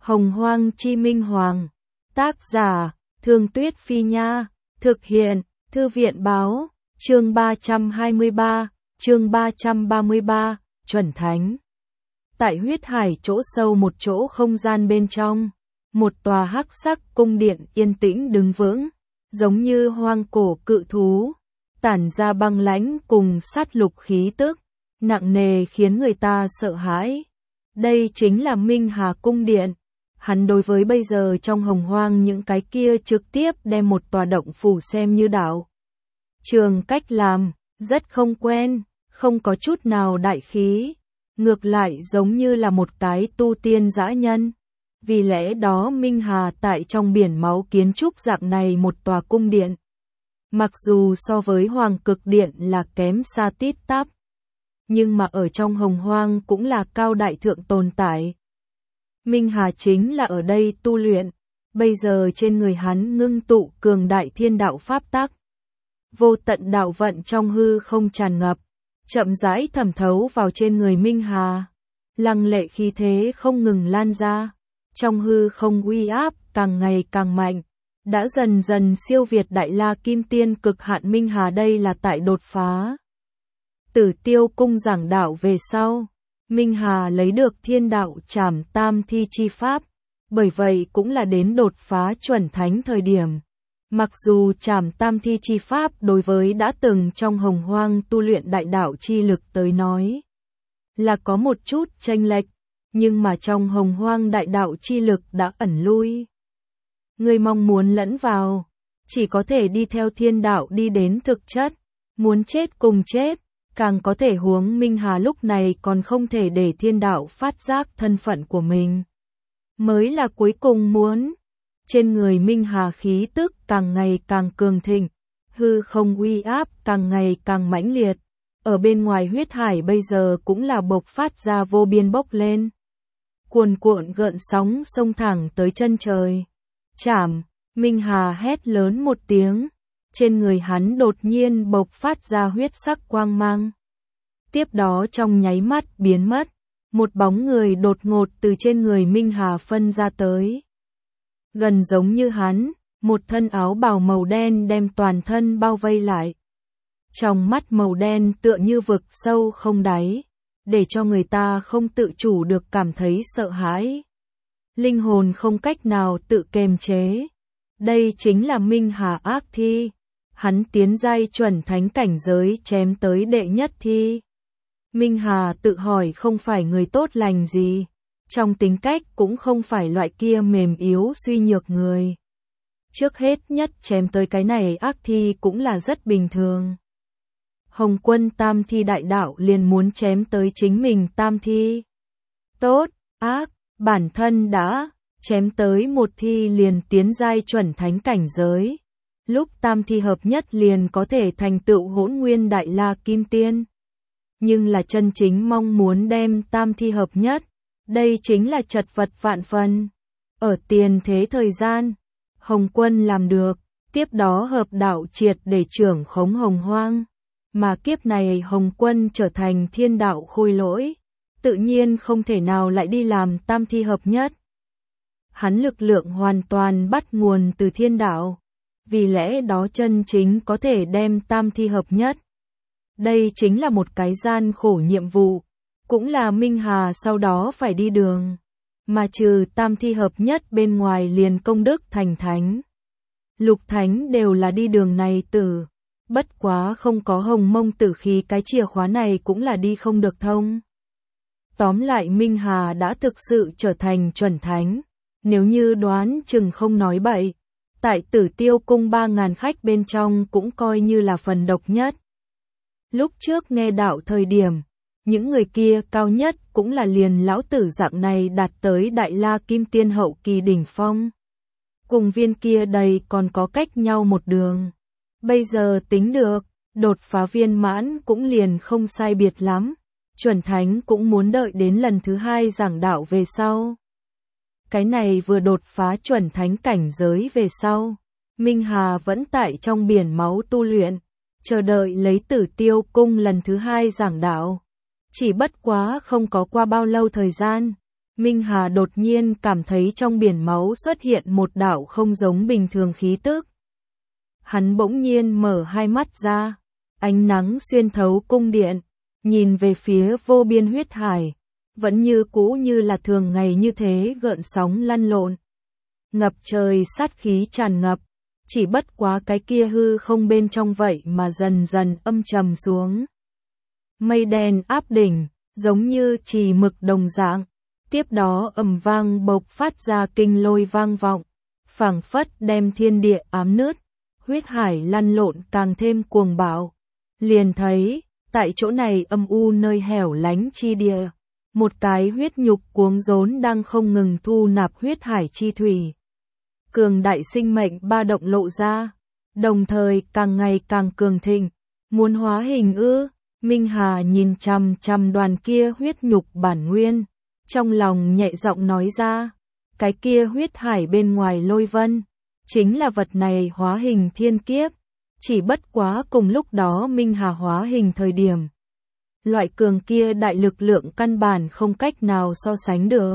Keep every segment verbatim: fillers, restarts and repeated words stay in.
Hồng Hoang Chi Minh Hoàng. Tác giả, Thương Tuyết Phi Nha. Thực hiện, Thư viện Báo. Chương ba trăm hai mươi ba, chương ba trăm ba mươi ba, Chuẩn Thánh. Tại huyết hải chỗ sâu một chỗ không gian bên trong, một tòa hắc sắc cung điện yên tĩnh đứng vững, giống như hoang cổ cự thú, tản ra băng lãnh cùng sát lục khí tức, nặng nề khiến người ta sợ hãi. Đây chính là Minh Hà Cung Điện. Hắn đối với bây giờ trong hồng hoang những cái kia trực tiếp đem một tòa động phủ xem như đạo trường cách làm, rất không quen, không có chút nào đại khí, ngược lại giống như là một cái tu tiên dã nhân. Vì lẽ đó Minh Hà tại trong biển máu kiến trúc dạng này một tòa cung điện. Mặc dù so với Hoàng Cực Điện là kém xa tít tắp, nhưng mà ở trong hồng hoang cũng là cao đại thượng tồn tại. Minh Hà chính là ở đây tu luyện, bây giờ trên người hắn ngưng tụ cường đại thiên đạo pháp tắc. Vô tận đạo vận trong hư không tràn ngập, chậm rãi thẩm thấu vào trên người Minh Hà. Lăng lệ khí thế không ngừng lan ra, trong hư không uy áp càng ngày càng mạnh, đã dần dần siêu việt Đại La Kim Tiên cực hạn. Minh Hà đây là tại đột phá Tử Tiêu Cung giảng đạo về sau, Minh Hà lấy được thiên đạo trảm tam thi chi pháp, bởi vậy cũng là đến đột phá chuẩn thánh thời điểm. Mặc dù trảm tam thi chi pháp đối với đã từng trong hồng hoang tu luyện đại đạo chi lực tới nói là có một chút chênh lệch, nhưng mà trong hồng hoang đại đạo chi lực đã ẩn lui. Người mong muốn lẫn vào, chỉ có thể đi theo thiên đạo đi đến thực chất, muốn chết cùng chết. Càng có thể huống Minh Hà lúc này còn không thể để thiên đạo phát giác thân phận của mình, mới là cuối cùng muốn. Trên người Minh Hà khí tức càng ngày càng cường thịnh, hư không uy áp càng ngày càng mãnh liệt. Ở bên ngoài huyết hải bây giờ cũng là bộc phát ra vô biên bốc lên, cuồn cuộn gợn sóng xông thẳng tới chân trời. Chảm, Minh Hà hét lớn một tiếng. Trên người hắn đột nhiên bộc phát ra huyết sắc quang mang. Tiếp đó trong nháy mắt biến mất, một bóng người đột ngột từ trên người Minh Hà phân ra tới. Gần giống như hắn, một thân áo bào màu đen đem toàn thân bao vây lại. Trong mắt màu đen tựa như vực sâu không đáy, để cho người ta không tự chủ được cảm thấy sợ hãi. Linh hồn không cách nào tự kiềm chế. Đây chính là Minh Hà ác thi. Hắn tiến giai chuẩn thánh cảnh giới chém tới đệ nhất thi. Minh Hà tự hỏi không phải người tốt lành gì, trong tính cách cũng không phải loại kia mềm yếu suy nhược người. Trước hết nhất chém tới cái này ác thi cũng là rất bình thường. Hồng Quân tam thi đại đạo liền muốn chém tới chính mình tam thi. Tốt, ác, bản thân đã chém tới một thi liền tiến giai chuẩn thánh cảnh giới. Lúc tam thi hợp nhất liền có thể thành tựu hỗn nguyên Đại La Kim Tiên. Nhưng là chân chính mong muốn đem tam thi hợp nhất, đây chính là chật vật vạn phần. Ở tiền thế thời gian, Hồng Quân làm được, tiếp đó hợp đạo triệt để trưởng khống hồng hoang. Mà kiếp này Hồng Quân trở thành thiên đạo khôi lỗi, tự nhiên không thể nào lại đi làm tam thi hợp nhất. Hắn lực lượng hoàn toàn bắt nguồn từ thiên đạo. Vì lẽ đó chân chính có thể đem tam thi hợp nhất. Đây chính là một cái gian khổ nhiệm vụ, cũng là Minh Hà sau đó phải đi đường. Mà trừ tam thi hợp nhất bên ngoài liền công đức thành thánh. Lục thánh đều là đi đường này tử. Bất quá không có hồng mông tử khí cái chìa khóa này cũng là đi không được thông. Tóm lại Minh Hà đã thực sự trở thành chuẩn thánh. Nếu như đoán chừng không nói bậy. Tại Tử Tiêu Cung ba ngàn khách bên trong cũng coi như là phần độc nhất. Lúc trước nghe đạo thời điểm, những người kia cao nhất cũng là liền lão tử dạng này đạt tới Đại La Kim Tiên hậu kỳ đỉnh phong. Cùng viên kia đầy còn có cách nhau một đường. Bây giờ tính được, đột phá viên mãn cũng liền không sai biệt lắm. Chuẩn thánh cũng muốn đợi đến lần thứ hai giảng đạo về sau. Cái này vừa đột phá chuẩn thánh cảnh giới về sau, Minh Hà vẫn tại trong biển máu tu luyện, chờ đợi lấy Tử Tiêu Cung lần thứ hai giảng đạo. Chỉ bất quá không có qua bao lâu thời gian, Minh Hà đột nhiên cảm thấy trong biển máu xuất hiện một đạo không giống bình thường khí tức. Hắn bỗng nhiên mở hai mắt ra, ánh nắng xuyên thấu cung điện, nhìn về phía vô biên huyết hải, vẫn như cũ như là thường ngày như thế gợn sóng lăn lộn. Ngập trời sát khí tràn ngập, chỉ bất quá cái kia hư không bên trong vậy mà dần dần âm trầm xuống. Mây đen áp đỉnh, giống như chì mực đồng dạng, tiếp đó ầm vang bộc phát ra kinh lôi vang vọng, phảng phất đem thiên địa ám nứt, huyết hải lăn lộn càng thêm cuồng bạo. Liền thấy, tại chỗ này âm u nơi hẻo lánh chi địa, một cái huyết nhục cuống rốn đang không ngừng thu nạp huyết hải chi thủy. Cường đại sinh mệnh ba động lộ ra, đồng thời càng ngày càng cường thịnh, muốn hóa hình ư? Minh Hà nhìn chằm chằm đoàn kia huyết nhục bản nguyên, trong lòng nhẹ giọng nói ra, cái kia huyết hải bên ngoài lôi vân, chính là vật này hóa hình thiên kiếp, chỉ bất quá cùng lúc đó Minh Hà hóa hình thời điểm. Loại cường kia đại lực lượng căn bản không cách nào so sánh được.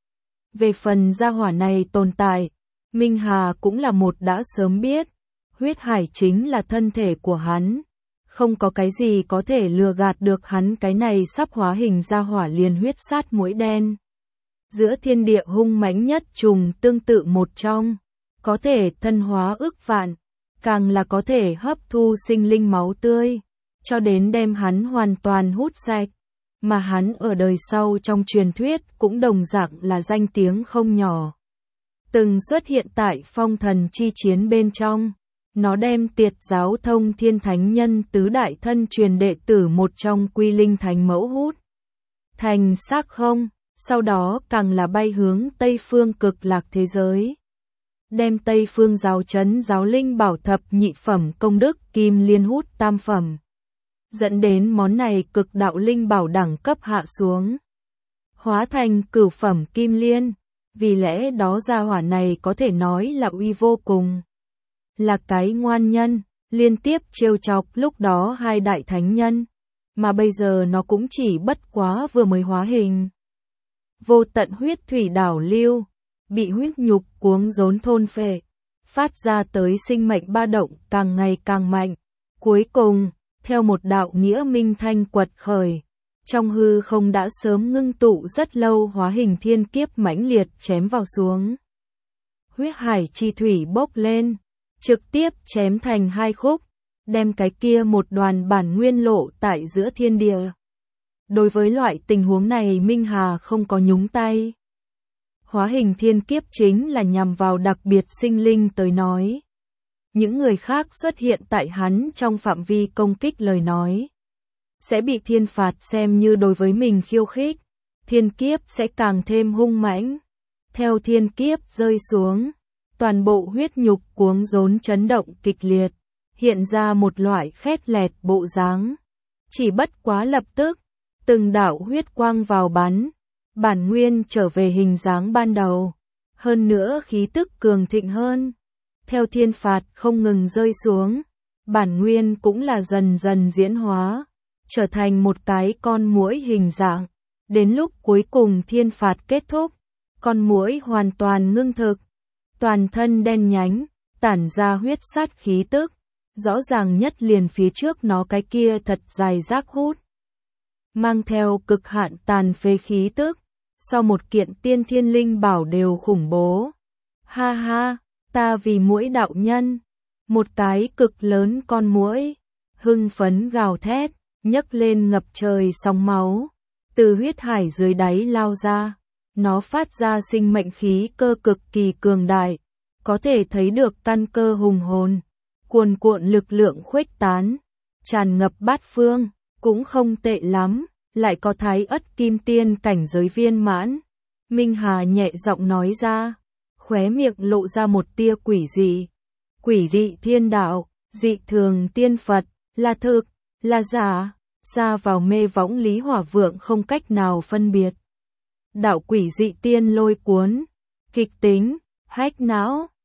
Về phần gia hỏa này tồn tại, Minh Hà cũng là một đã sớm biết, huyết hải chính là thân thể của hắn, không có cái gì có thể lừa gạt được hắn, cái này sắp hóa hình gia hỏa liền huyết sát mũi đen. Giữa thiên địa hung mãnh nhất trùng tương tự một trong, có thể thân hóa ức vạn, càng là có thể hấp thu sinh linh máu tươi, cho đến đem hắn hoàn toàn hút sạch, mà hắn ở đời sau trong truyền thuyết cũng đồng dạng là danh tiếng không nhỏ. Từng xuất hiện tại phong thần chi chiến bên trong, nó đem Tiệt giáo Thông Thiên Thánh Nhân tứ đại thân truyền đệ tử một trong Quy Linh Thánh Mẫu hút thành xác không, sau đó càng là bay hướng Tây Phương Cực Lạc thế giới. Đem Tây Phương giáo chấn giáo linh bảo thập nhị phẩm công đức kim liên hút tam phẩm, dẫn đến món này cực đạo linh bảo đẳng cấp hạ xuống, hóa thành cửu phẩm kim liên, vì lẽ đó gia hỏa này có thể nói là uy vô cùng. Là cái ngoan nhân, liên tiếp trêu chọc lúc đó hai đại thánh nhân, mà bây giờ nó cũng chỉ bất quá vừa mới hóa hình. Vô tận huyết thủy đảo lưu, bị huyết nhục cuống rốn thôn phệ, phát ra tới sinh mệnh ba động càng ngày càng mạnh. Cuối cùng, theo một đạo nghĩa minh thanh quật khởi, trong hư không đã sớm ngưng tụ rất lâu hóa hình thiên kiếp mãnh liệt chém vào xuống. Huyết hải chi thủy bốc lên, trực tiếp chém thành hai khúc, đem cái kia một đoàn bản nguyên lộ tại giữa thiên địa. Đối với loại tình huống này Minh Hà không có nhúng tay. Hóa hình thiên kiếp chính là nhằm vào đặc biệt sinh linh tới nói. Những người khác xuất hiện tại hắn trong phạm vi công kích lời nói, sẽ bị thiên phạt xem như đối với mình khiêu khích, thiên kiếp sẽ càng thêm hung mãnh. Theo thiên kiếp rơi xuống, toàn bộ huyết nhục cuống rốn chấn động kịch liệt, hiện ra một loại khét lẹt bộ dáng. Chỉ bất quá lập tức, từng đạo huyết quang vào bắn, bản nguyên trở về hình dáng ban đầu, hơn nữa khí tức cường thịnh hơn. Theo thiên phạt không ngừng rơi xuống, bản nguyên cũng là dần dần diễn hóa, trở thành một cái con muỗi hình dạng. Đến lúc cuối cùng thiên phạt kết thúc, con muỗi hoàn toàn ngưng thực, toàn thân đen nhánh, tản ra huyết sát khí tức, rõ ràng nhất liền phía trước nó cái kia thật dài rác hút, mang theo cực hạn tàn phế khí tức, sau một kiện tiên thiên linh bảo đều khủng bố. Ha ha, ta vì muỗi đạo nhân, một cái cực lớn con muỗi, hưng phấn gào thét, nhấc lên ngập trời sóng máu, từ huyết hải dưới đáy lao ra, nó phát ra sinh mệnh khí cơ cực kỳ cường đại, có thể thấy được căn cơ hùng hồn, cuồn cuộn lực lượng khuếch tán, tràn ngập bát phương, cũng không tệ lắm, lại có thái ất kim tiên cảnh giới viên mãn. Minh Hà nhẹ giọng nói ra, khóe miệng lộ ra một tia quỷ dị. Quỷ dị thiên đạo, dị thường tiên Phật, là thực, là giả, xa vào mê võng Lý Hỏa Vượng không cách nào phân biệt. Đạo quỷ dị tiên lôi cuốn, kịch tính, hách não,